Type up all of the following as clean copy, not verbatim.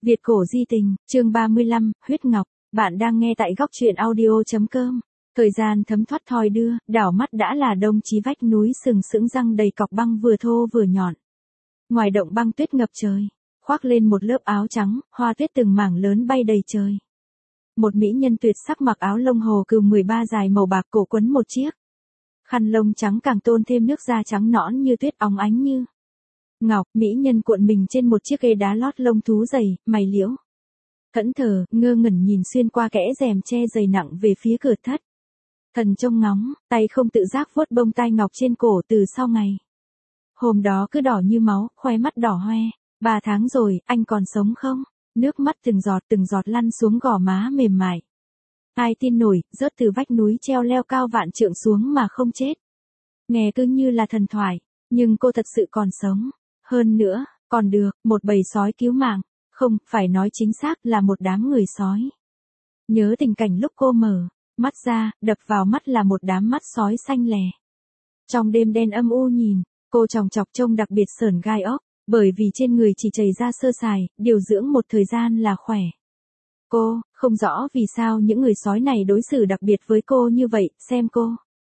Việt cổ di tình, chương 35, huyết ngọc, bạn đang nghe tại góc truyện audio.com. Thời gian thấm thoát thoi đưa, đảo mắt đã là đông chí vách núi sừng sững răng đầy cọc băng vừa thô vừa nhọn. Ngoài động băng tuyết ngập trời, khoác lên một lớp áo trắng, hoa tuyết từng mảng lớn bay đầy trời. Một mỹ nhân tuyệt sắc mặc áo lông hồ cừu 13 dài màu bạc cổ quấn một chiếc khăn lông trắng càng tôn thêm nước da trắng nõn như tuyết óng ánh như ngọc. Mỹ nhân cuộn mình trên một chiếc ghế đá lót lông thú dày, mày liễu thẫn thờ, ngơ ngẩn nhìn xuyên qua kẽ rèm che dày nặng về phía cửa thất. Thần trông ngóng, tay không tự giác vuốt bông tai ngọc trên cổ từ sau ngày hôm đó cứ đỏ như máu, khoe mắt đỏ hoe. 3 tháng rồi, anh còn sống không? Nước mắt từng giọt lăn xuống gò má mềm mại. Ai tin nổi, rớt từ vách núi treo leo cao vạn trượng xuống mà không chết. Nghe cứ như là thần thoại, nhưng cô thật sự còn sống. Hơn nữa, còn được, một bầy sói cứu mạng. Không, phải nói chính xác là một đám người sói. Nhớ tình cảnh lúc cô mở mắt ra, đập vào mắt là một đám mắt sói xanh lè. Trong đêm đen âm u nhìn, cô chòng chọc trông đặc biệt sởn gai ốc, bởi vì trên người chỉ chảy ra sơ sài, điều dưỡng một thời gian là khỏe. Cô, không rõ vì sao những người sói này đối xử đặc biệt với cô như vậy, xem cô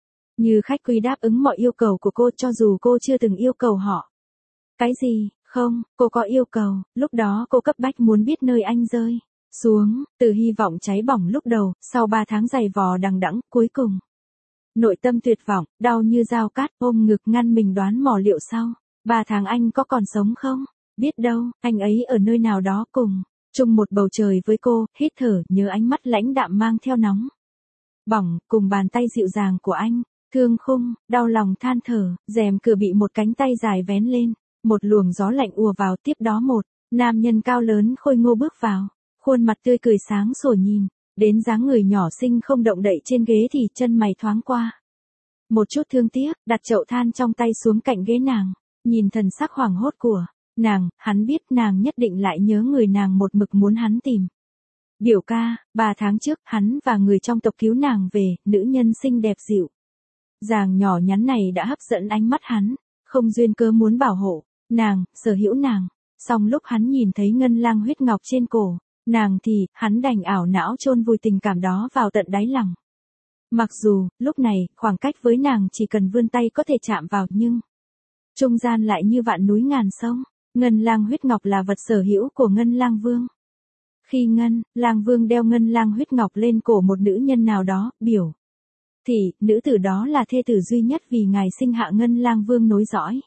như khách quý đáp ứng mọi yêu cầu của cô cho dù cô chưa từng yêu cầu họ. Cái gì? Không, cô có yêu cầu, lúc đó cô cấp bách muốn biết nơi anh rơi xuống, từ hy vọng cháy bỏng lúc đầu, sau 3 tháng giày vò đằng đẵng, cuối cùng nội tâm tuyệt vọng, đau như dao cát, ôm ngực ngăn mình đoán mò liệu sau 3 tháng anh có còn sống không? Biết đâu, anh ấy ở nơi nào đó cùng chung một bầu trời với cô, hít thở, nhớ ánh mắt lãnh đạm mang theo nóng bỏng, cùng bàn tay dịu dàng của anh. Thương khung, đau lòng than thở, rèm cửa bị một cánh tay dài vén lên, một luồng gió lạnh ùa vào, tiếp đó một nam nhân cao lớn khôi ngô bước vào, khuôn mặt tươi cười sáng sủa nhìn đến dáng người nhỏ xinh không động đậy trên ghế thì chân mày thoáng qua một chút thương tiếc, đặt chậu than trong tay xuống cạnh ghế nàng, nhìn thần sắc hoảng hốt của nàng, hắn biết nàng nhất định lại nhớ người nàng một mực muốn hắn tìm. Biểu ca, 3 tháng trước, hắn và người trong tộc cứu nàng về, nữ nhân xinh đẹp dịu dàng nhỏ nhắn này đã hấp dẫn ánh mắt hắn, không duyên cớ muốn bảo hộ nàng, sở hữu nàng. Song lúc hắn nhìn thấy ngân lang huyết ngọc trên cổ nàng thì hắn đành ảo não chôn vùi tình cảm đó vào tận đáy lòng. Mặc dù lúc này khoảng cách với nàng chỉ cần vươn tay có thể chạm vào, nhưng trung gian lại như vạn núi ngàn sông. Ngân lang huyết ngọc là vật sở hữu của Ngân Lang Vương. Khi Ngân Lang Vương đeo ngân lang huyết ngọc lên cổ một nữ nhân nào đó, biểu thì nữ tử đó là thê tử duy nhất vì ngài sinh hạ Ngân Lang Vương nối dõi.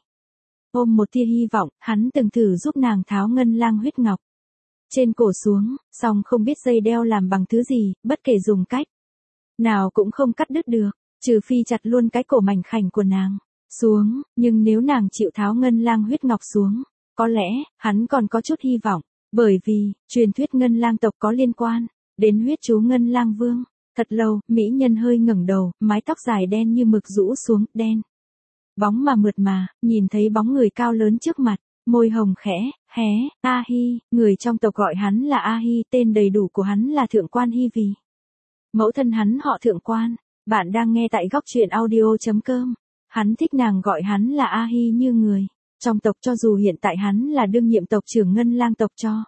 Ôm một tia hy vọng, hắn từng thử giúp nàng tháo ngân lang huyết ngọc trên cổ xuống, song không biết dây đeo làm bằng thứ gì, bất kể dùng cách nào cũng không cắt đứt được, trừ phi chặt luôn cái cổ mảnh khảnh của nàng xuống. Nhưng nếu nàng chịu tháo ngân lang huyết ngọc xuống, có lẽ hắn còn có chút hy vọng, bởi vì truyền thuyết ngân lang tộc có liên quan đến huyết chú Ngân Lang Vương. Thật lâu, mỹ nhân hơi ngẩng đầu, mái tóc dài đen như mực rũ xuống, đen bóng mà mượt mà, nhìn thấy bóng người cao lớn trước mặt, môi hồng khẽ hé. A Hi, người trong tộc gọi hắn là A Hi, tên đầy đủ của hắn là Thượng Quan Hi vì mẫu thân hắn họ Thượng Quan. Bạn đang nghe tại góc truyện audio.com. Hắn thích nàng gọi hắn là A Hi như người trong tộc, cho dù hiện tại hắn là đương nhiệm tộc trưởng Ngân Lang tộc, cho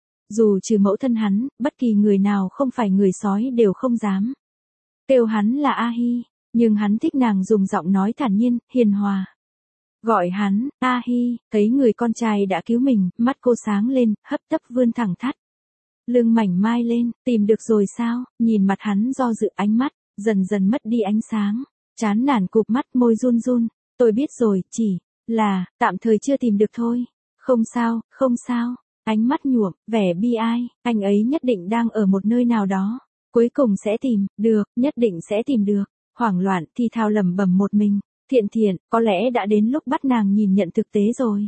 dù trừ mẫu thân hắn, bất kỳ người nào không phải người sói đều không dám kêu hắn là A Hi, nhưng hắn thích nàng dùng giọng nói thản nhiên, hiền hòa gọi hắn A Hi. Thấy người con trai đã cứu mình, mắt cô sáng lên, hấp tấp vươn thẳng thắt lưng mảnh mai lên. Tìm được rồi sao? Nhìn mặt hắn do dự, ánh mắt dần dần mất đi ánh sáng, chán nản cụp mắt, môi run run. Tôi biết rồi, chỉ là tạm thời chưa tìm được thôi. Không sao, không sao. Ánh mắt nhuộm vẻ bi ai, anh ấy nhất định đang ở một nơi nào đó, cuối cùng sẽ tìm được, nhất định sẽ tìm được. Hoảng loạn thì thào lẩm bẩm một mình, Thiện, có lẽ đã đến lúc bắt nàng nhìn nhận thực tế rồi.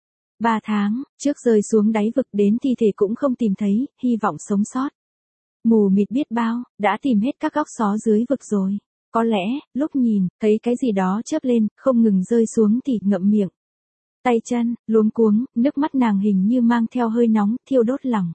3 tháng trước rơi xuống đáy vực, đến thi thể cũng không tìm thấy, hy vọng sống sót mù mịt biết bao, đã tìm hết các góc xó dưới vực rồi. Có lẽ lúc nhìn thấy cái gì đó chớp lên, không ngừng rơi xuống thì ngậm miệng tay chân luống cuống, nước mắt nàng hình như mang theo hơi nóng thiêu đốt lòng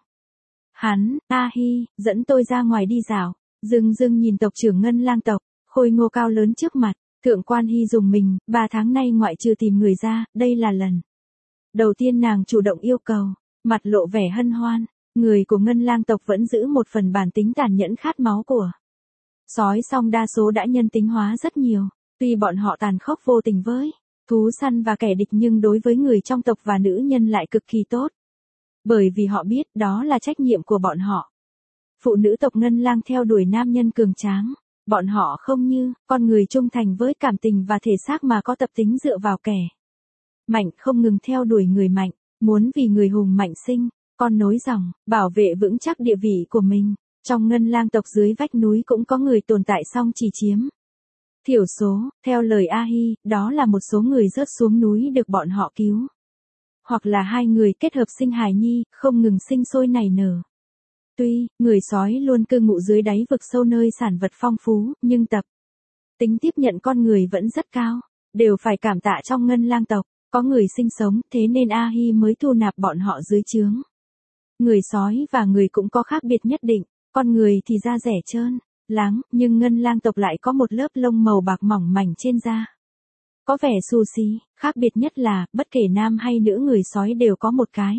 hắn. A Hi, dẫn tôi ra ngoài đi dạo. Dưng nhìn tộc trưởng Ngân Lang tộc khôi ngô cao lớn trước mặt, Thượng Quan Hi dùng mình. 3 tháng nay ngoại trừ tìm người ra, đây là lần đầu tiên nàng chủ động yêu cầu, mặt lộ vẻ hân hoan. Người của Ngân Lang tộc vẫn giữ một phần bản tính tàn nhẫn khát máu của sói, song đa số đã nhân tính hóa rất nhiều. Tuy bọn họ tàn khốc vô tình với thú săn và kẻ địch nhưng đối với người trong tộc và nữ nhân lại cực kỳ tốt. Bởi vì họ biết đó là trách nhiệm của bọn họ. Phụ nữ tộc Ngân Lang theo đuổi nam nhân cường tráng. Bọn họ không như con người trung thành với cảm tình và thể xác mà có tập tính dựa vào kẻ mạnh, không ngừng theo đuổi người mạnh, muốn vì người hùng mạnh sinh, con nối dòng, bảo vệ vững chắc địa vị của mình. Trong Ngân Lang tộc dưới vách núi cũng có người tồn tại song chỉ chiếm thiểu số. Theo lời A Hi, đó là một số người rớt xuống núi được bọn họ cứu. Hoặc là hai người kết hợp sinh hài nhi, không ngừng sinh sôi nảy nở. Tuy, người sói luôn cư ngụ dưới đáy vực sâu nơi sản vật phong phú, nhưng tập tính tiếp nhận con người vẫn rất cao. Đều phải cảm tạ trong Ngân Lang tộc, có người sinh sống, thế nên A Hi mới thu nạp bọn họ dưới trướng. Người sói và người cũng có khác biệt nhất định, con người thì da rẻ trơn, láng, nhưng Ngân Lang tộc lại có một lớp lông màu bạc mỏng mảnh trên da. Có vẻ xù xí, khác biệt nhất là, bất kể nam hay nữ người sói đều có một cái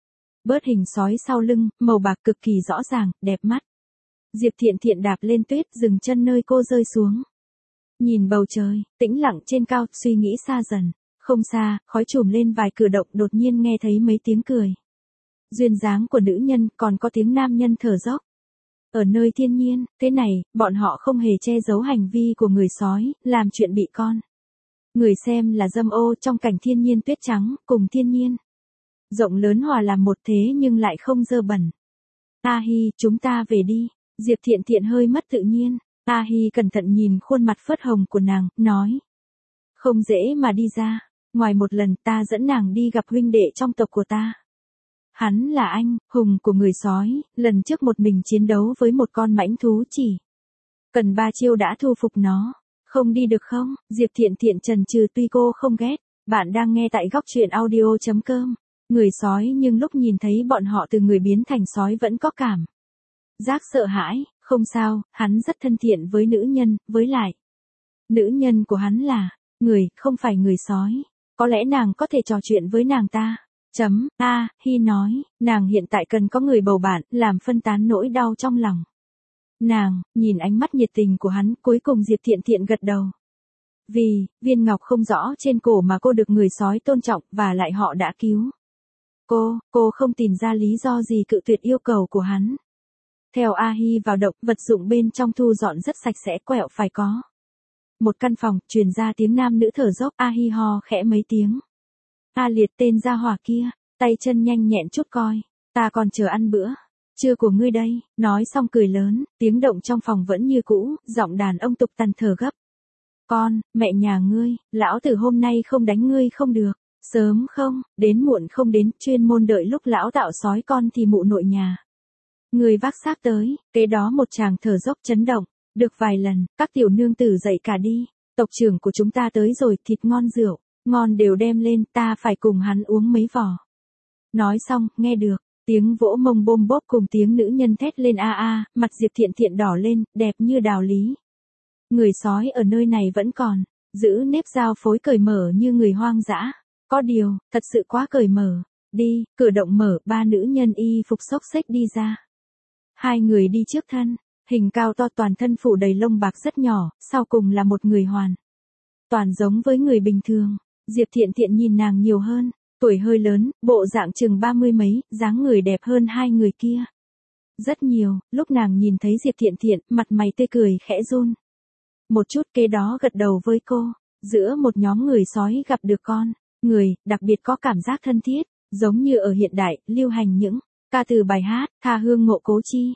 bớt hình sói sau lưng, màu bạc cực kỳ rõ ràng, đẹp mắt. Diệp Thiện Thiện đạp lên tuyết, dừng chân nơi cô rơi xuống. Nhìn bầu trời, tĩnh lặng trên cao, suy nghĩ xa dần. Không xa, khói trùm lên vài cử động, đột nhiên nghe thấy mấy tiếng cười. Duyên dáng của nữ nhân, còn có tiếng nam nhân thở dốc. Ở nơi thiên nhiên, thế này, bọn họ không hề che giấu hành vi của người sói, làm chuyện bị con người xem là dâm ô trong cảnh thiên nhiên tuyết trắng, cùng thiên nhiên rộng lớn hòa làm một thế nhưng lại không dơ bẩn. A Hi, chúng ta về đi. Diệp Thiện Thiện hơi mất tự nhiên. A Hi cẩn thận nhìn khuôn mặt phớt hồng của nàng, nói. Không dễ mà đi ra. Ngoài một lần ta dẫn nàng đi gặp huynh đệ trong tộc của ta. Hắn là anh, hùng của người sói, lần trước một mình chiến đấu với một con mãnh thú chỉ cần 3 chiêu đã thu phục nó. Không đi được không? Diệp Thiện Thiện chần chừ, tuy cô không ghét. Bạn đang nghe tại góc truyện audio.com. Người sói nhưng lúc nhìn thấy bọn họ từ người biến thành sói vẫn có cảm giác sợ hãi. Không sao, hắn rất thân thiện với nữ nhân, với lại nữ nhân của hắn là người, không phải người sói. Có lẽ nàng có thể trò chuyện với nàng ta. A Hi nói, nàng hiện tại cần có người bầu bạn, làm phân tán nỗi đau trong lòng. Nàng, nhìn ánh mắt nhiệt tình của hắn, cuối cùng Diệp Thiện Thiện gật đầu. Vì, viên ngọc không rõ trên cổ mà cô được người sói tôn trọng, và lại họ đã cứu cô không tìm ra lý do gì cự tuyệt yêu cầu của hắn. Theo A Hi vào động, vật dụng bên trong thu dọn rất sạch sẽ, quẹo phải có một căn phòng, truyền ra tiếng nam nữ thở dốc. A Hi ho khẽ mấy tiếng. A Liệt, tên gia hỏa kia, tay chân nhanh nhẹn chút coi, ta còn chờ ăn bữa trưa của ngươi đây. Nói xong cười lớn, tiếng động trong phòng vẫn như cũ, giọng đàn ông tục tằn thở gấp. Con, mẹ nhà ngươi, lão tử hôm nay không đánh ngươi không được. Sớm không, đến muộn không đến, chuyên môn đợi lúc lão tạo sói con thì mụ nội nhà người vác xác tới. Kế đó một chàng thở dốc chấn động. Được vài lần, các tiểu nương tử dậy cả đi. Tộc trưởng của chúng ta tới rồi, thịt ngon rượu ngon đều đem lên, ta phải cùng hắn uống mấy vò. Nói xong, nghe được tiếng vỗ mông bôm bốp cùng tiếng nữ nhân thét lên a a, mặt Diệp Thiện Thiện đỏ lên, đẹp như đào lý. Người sói ở nơi này vẫn còn giữ nếp giao phối cởi mở như người hoang dã. Có điều, thật sự quá cởi mở. Đi, cửa động mở, 3 nữ nhân y phục xốc xếch đi ra. 2 người đi trước thân, hình cao to, toàn thân phủ đầy lông bạc rất nhỏ, sau cùng là một người hoàn toàn giống với người bình thường. Diệp Thiện Thiện nhìn nàng nhiều hơn, tuổi hơi lớn, bộ dạng chừng 30 mấy, dáng người đẹp hơn 2 người kia rất nhiều. Lúc nàng nhìn thấy Diệp Thiện Thiện, mặt mày tươi cười khẽ run một chút, kế đó gật đầu với cô. Giữa một nhóm người sói gặp được con người, đặc biệt có cảm giác thân thiết, giống như ở hiện đại, lưu hành những ca từ bài hát, tha hương ngộ cố chi,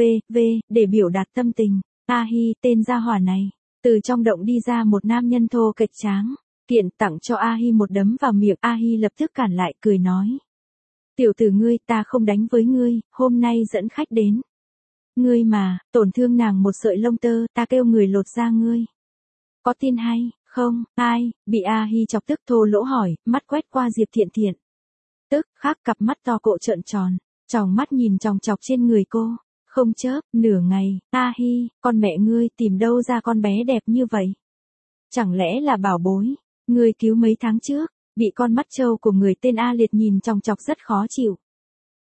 để biểu đạt tâm tình. A Hi, tên gia hỏa này, từ trong động đi ra một nam nhân thô kệch tráng, kiện tặng cho A Hi một đấm vào miệng. A Hi lập tức cản lại, cười nói. Tiểu tử ngươi, ta không đánh với ngươi, hôm nay dẫn khách đến. Ngươi mà, tổn thương nàng một sợi lông tơ, ta kêu người lột da ngươi. Có tin hay không? Ai? Bị A Hi chọc tức thô lỗ hỏi, mắt quét qua Diệp Thiện Thiện. Tức khắc cặp mắt to cộ trợn tròn, tròng mắt nhìn chòng chọc trên người cô, không chớp. Nửa ngày, A Hi, con mẹ ngươi tìm đâu ra con bé đẹp như vậy? Chẳng lẽ là bảo bối ngươi cứu mấy tháng trước, bị con mắt trâu của người tên A Liệt nhìn chòng chọc rất khó chịu.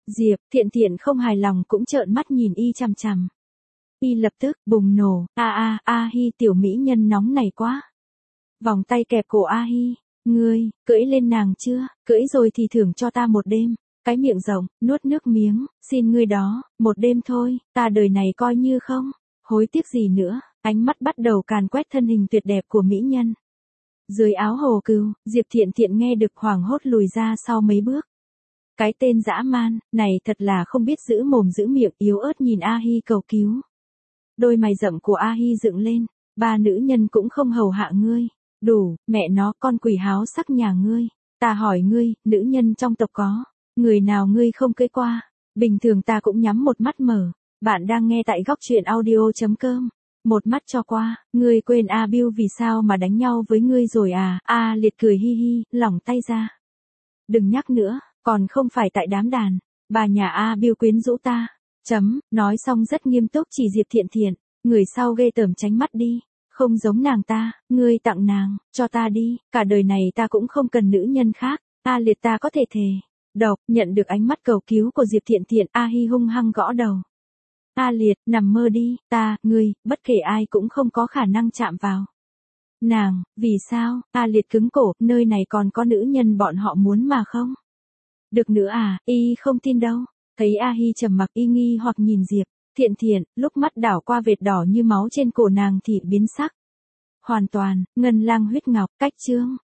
Diệp Thiện Thiện không hài lòng cũng trợn mắt nhìn y chằm chằm. Y lập tức bùng nổ, a hi tiểu mỹ nhân nóng này quá. Vòng tay kẹp cổ A Hi, ngươi, cưỡi lên nàng chưa, cưỡi rồi thì thưởng cho ta một đêm. Cái miệng rộng, nuốt nước miếng, xin ngươi đó, một đêm thôi, ta đời này coi như không, hối tiếc gì nữa, ánh mắt bắt đầu càn quét thân hình tuyệt đẹp của mỹ nhân. Dưới áo hồ cừu, Diệp Thiện Thiện nghe được hoảng hốt lùi ra sau mấy bước. Cái tên dã man, này thật là không biết giữ mồm giữ miệng, yếu ớt nhìn A Hi cầu cứu. Đôi mày rậm của A Hi dựng lên, ba nữ nhân cũng không hầu hạ ngươi. Đủ, mẹ nó con quỷ háo sắc nhà ngươi. Ta hỏi ngươi, nữ nhân trong tộc có người nào ngươi không cưỡi qua? Bình thường ta cũng nhắm một mắt mở. Bạn đang nghe tại góc truyện audio.com. Một mắt cho qua, ngươi quên A Bill vì sao mà đánh nhau với ngươi rồi à? A Liệt cười hi hi, lỏng tay ra. Đừng nhắc nữa, còn không phải tại đám đàn. Bà nhà A Bill quyến rũ ta. Nói xong rất nghiêm túc chỉ Diệp Thiện Thiện. Người sau ghê tởm tránh mắt đi. Không giống nàng ta, ngươi tặng nàng, cho ta đi, cả đời này ta cũng không cần nữ nhân khác, A Liệt ta có thể thề. Độc, nhận được ánh mắt cầu cứu của Diệp Thiện Thiện, A Hi hung hăng gõ đầu. A Liệt, nằm mơ đi, ngươi, bất kể ai cũng không có khả năng chạm vào. Nàng, vì sao, A Liệt cứng cổ, nơi này còn có nữ nhân bọn họ muốn mà không? Được nữa à, y không tin đâu. Thấy A Hi trầm mặc y nghi hoặc nhìn Diệp Thiện Thiện, lúc mắt đảo qua vệt đỏ như máu trên cổ nàng thì biến sắc. Hoàn toàn, ngân lang huyết ngọc, cách chương.